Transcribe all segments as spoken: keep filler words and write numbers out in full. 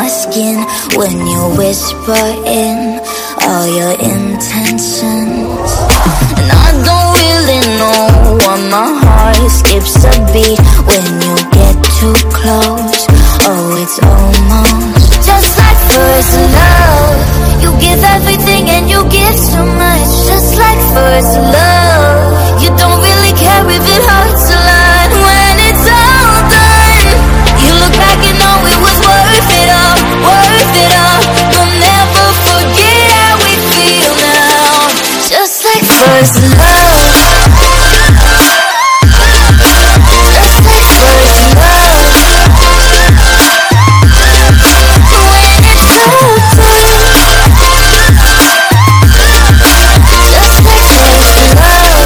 my skin when you whisper in all your intentions. And I don't really know why my heart skips a beat when you get too close. Oh, it's almost just like first love. You give everything and you give so much. Just like first love, you don't really care if it hurts a lot. When it's all done, you look back and know it was worth it all, worth it all. We'll never forget how we feel now. Just like first love. Just like first love. When it's all done, just like first love.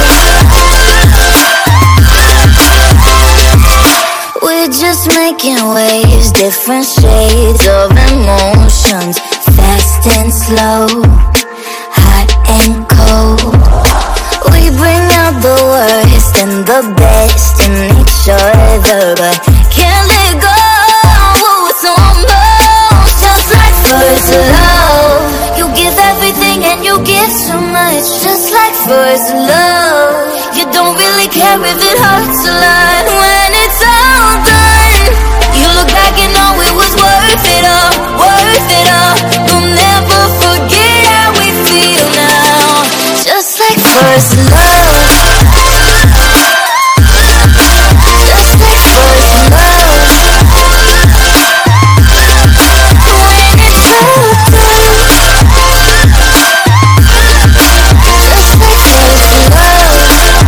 We're just making waves, different shades of emotions, fast and slow, hot and cold. We bring out the worst and the best in each other, but can't let go. It's almost just like first love. You give everything and you give so much. Just like first love, you don't really care if it hurts a lot. When it's all done, you look back and know it was worth it all, worth it all. We'll never forget how we feel now. Just like first love. Just like first love. When it's all done, just like first love.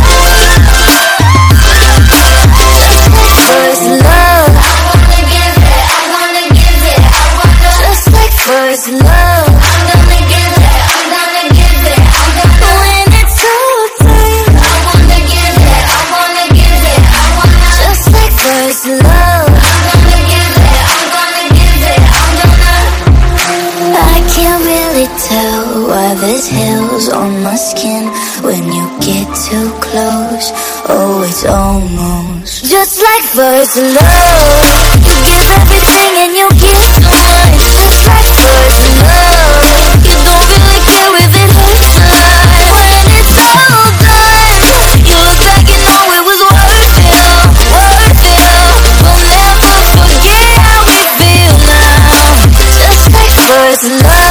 Just like first love. I wanna give it, I wanna give it, I wanna. Just like first love. I'm gonna give it, I'm gonna give it, I'm gonna. When it's all done, I wanna give it, I wanna give it, I wanna. Just like first love. I'm gonna give it, I'm gonna give it, I'm gonna. I can't really tell why there's hills on my skin when you get too close. Oh, it's almost just like first love. You give everything and you give so much. Just like first love, you don't really care if it hurts a lot. When it's all done, you look back and know it was worth it all, worth it all. We'll never forget how we feel now. Just like first love.